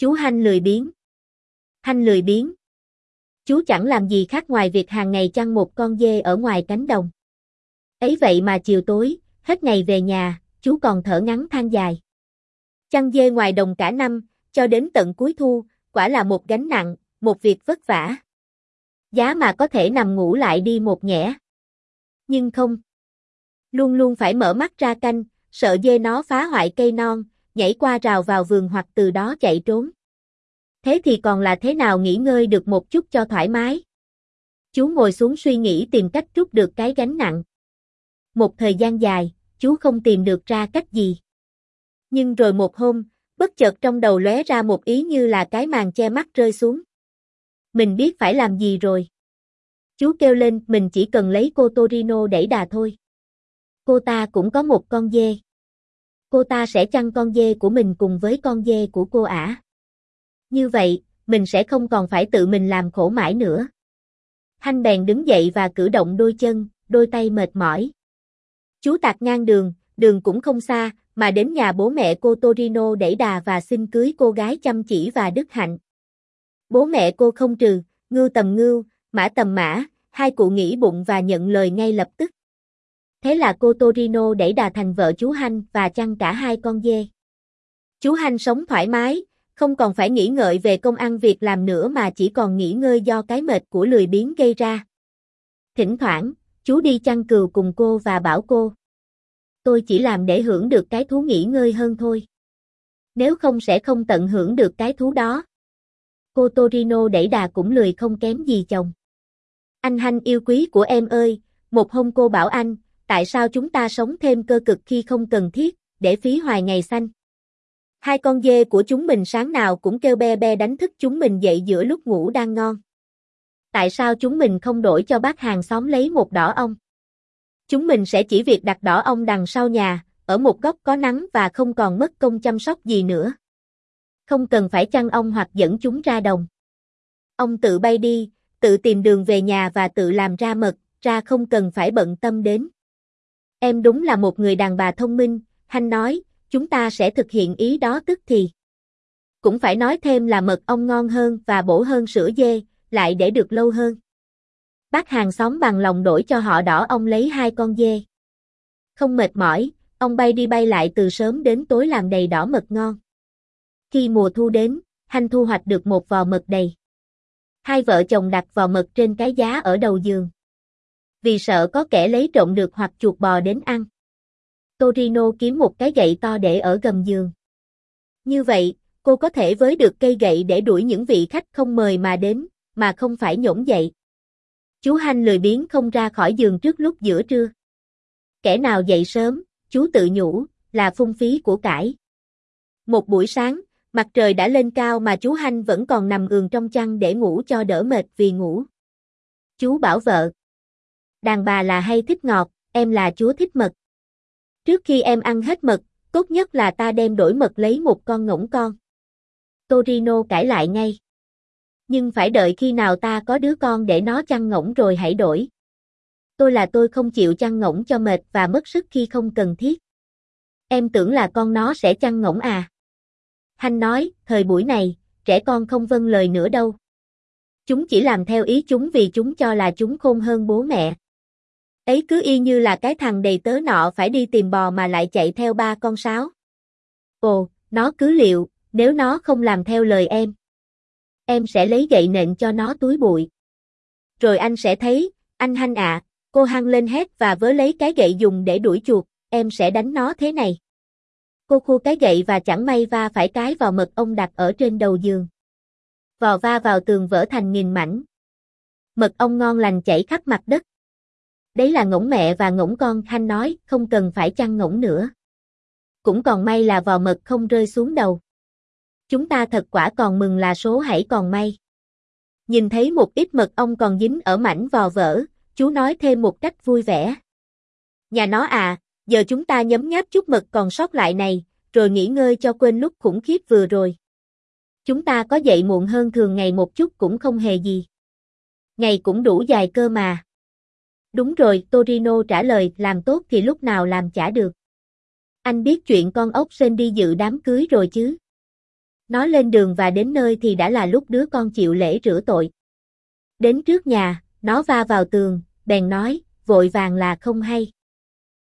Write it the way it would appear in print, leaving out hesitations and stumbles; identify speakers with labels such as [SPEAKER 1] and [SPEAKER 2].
[SPEAKER 1] Chú Hanh lười biếng. Hanh lười biếng. Chú chẳng làm gì khác ngoài việc hàng ngày chăn một con dê ở ngoài cánh đồng. Ấy vậy mà chiều tối, hết ngày về nhà, chú còn thở ngắn than dài. Chăn dê ngoài đồng cả năm, cho đến tận cuối thu, quả là một gánh nặng, một việc vất vả. Giá mà có thể nằm ngủ lại đi một nhẽ. Nhưng không. Luôn luôn phải mở mắt ra canh, sợ dê nó phá hoại cây non, nhảy qua rào vào vườn hoặc từ đó chạy trốn. Thế thì còn là thế nào nghỉ ngơi được một chút cho thoải mái? Chú ngồi xuống suy nghĩ tìm cách trút được cái gánh nặng. Một thời gian dài, chú không tìm được ra cách gì. Nhưng rồi một hôm, bất chợt trong đầu lóe ra một ý như là cái màn che mắt rơi xuống. Mình biết phải làm gì rồi. Chú kêu lên mình chỉ cần lấy cô Torino đẩy đà thôi. Cô ta cũng có một con dê. Cô ta sẽ chăn con dê của mình cùng với con dê của cô ả. Như vậy, mình sẽ không còn phải tự mình làm khổ mãi nữa. Hanh bèn đứng dậy và cử động đôi chân, đôi tay mệt mỏi. Chú tạt ngang đường, đường cũng không xa, mà đến nhà bố mẹ cô Torino đẩy đà và xin cưới cô gái chăm chỉ và đức hạnh. Bố mẹ cô không trừ, ngưu tầm ngưu, mã tầm mã, hai cụ nghĩ bụng và nhận lời ngay lập tức. Thế là cô Torino đẩy đà thành vợ chú Hanh và chăn cả hai con dê. Chú Hanh sống thoải mái, không còn phải nghĩ ngợi về công ăn việc làm nữa mà chỉ còn nghỉ ngơi do cái mệt của lười biếng gây ra. Thỉnh thoảng, chú đi chăn cừu cùng cô và bảo cô. Tôi chỉ làm để hưởng được cái thú nghỉ ngơi hơn thôi. Nếu không sẽ không tận hưởng được cái thú đó. Cô Torino đẩy đà cũng lười không kém gì chồng. Anh Hanh yêu quý của em ơi, một hôm cô bảo anh, tại sao chúng ta sống thêm cơ cực khi không cần thiết, để phí hoài ngày xanh. Hai con dê của chúng mình sáng nào cũng kêu be be đánh thức chúng mình dậy giữa lúc ngủ đang ngon. Tại sao chúng mình không đổi cho bác hàng xóm lấy một đỏ ong? Chúng mình sẽ chỉ việc đặt đỏ ong đằng sau nhà, ở một góc có nắng và không còn mất công chăm sóc gì nữa. Không cần phải chăn ong hoặc dẫn chúng ra đồng. Ong tự bay đi, tự tìm đường về nhà và tự làm ra mật, ra không cần phải bận tâm đến. Em đúng là một người đàn bà thông minh, Hanh nói, chúng ta sẽ thực hiện ý đó tức thì. Cũng phải nói thêm là mật ong ngon hơn và bổ hơn sữa dê, lại để được lâu hơn. Bác hàng xóm bằng lòng đổi cho họ đỏ ong lấy hai con dê. Không mệt mỏi, ong bay đi bay lại từ sớm đến tối làm đầy đỏ mật ngon. Khi mùa thu đến, Hanh thu hoạch được một vò mật đầy. Hai vợ chồng đặt vò mật trên cái giá ở đầu giường. Vì sợ có kẻ lấy trộm được hoặc chuột bò đến ăn. Torino kiếm một cái gậy to để ở gầm giường. Như vậy, cô có thể với được cây gậy để đuổi những vị khách không mời mà đến, mà không phải nhổm dậy. Chú Hanh lười biếng không ra khỏi giường trước lúc giữa trưa. Kẻ nào dậy sớm, chú tự nhủ, là phung phí của cải. Một buổi sáng, mặt trời đã lên cao mà chú Hanh vẫn còn nằm ườn trong chăn để ngủ cho đỡ mệt vì ngủ. Chú bảo vợ. Đàn bà là hay thích ngọt, em là chúa thích mật. Trước khi em ăn hết mật, tốt nhất là ta đem đổi mật lấy một con ngỗng con. Torino cãi lại ngay. Nhưng phải đợi khi nào ta có đứa con để nó chăn ngỗng rồi hãy đổi. Tôi không chịu chăn ngỗng cho mệt và mất sức khi không cần thiết. Em tưởng là con nó sẽ chăn ngỗng à? Hanh nói, thời buổi này, trẻ con không vâng lời nữa đâu. Chúng chỉ làm theo ý chúng vì chúng cho là chúng khôn hơn bố mẹ. Ấy cứ y như là cái thằng đầy tớ nọ phải đi tìm bò mà lại chạy theo ba con sáo. Ồ, nó cứ liệu, nếu nó không làm theo lời em sẽ lấy gậy nện cho nó túi bụi. Rồi anh sẽ thấy, anh Hanh ạ, cô hăng lên hét và vớ lấy cái gậy dùng để đuổi chuột, em sẽ đánh nó thế này. Cô khua cái gậy và chẳng may va phải cái vào mật ong đặt ở trên đầu giường. Vò va vào tường vỡ thành nghìn mảnh. Mật ong ngon lành chảy khắp mặt đất. Đấy là ngỗng mẹ và ngỗng con, Hanh nói, không cần phải chăn ngỗng nữa. Cũng còn may là vò mật không rơi xuống đầu. Chúng ta thật quả còn mừng là số hãy còn may. Nhìn thấy một ít mật ong còn dính ở mảnh vò vỡ, chú nói thêm một cách vui vẻ. Nhà nó à, giờ chúng ta nhấm nháp chút mật còn sót lại này, rồi nghỉ ngơi cho quên lúc khủng khiếp vừa rồi. Chúng ta có dậy muộn hơn thường ngày một chút cũng không hề gì. Ngày cũng đủ dài cơ mà. Đúng rồi, Torino trả lời, làm tốt thì lúc nào làm chả được. Anh biết chuyện con ốc sên đi dự đám cưới rồi chứ? Nó lên đường và đến nơi thì đã là lúc đứa con chịu lễ rửa tội. Đến trước nhà, nó va vào tường, bèn nói, vội vàng là không hay.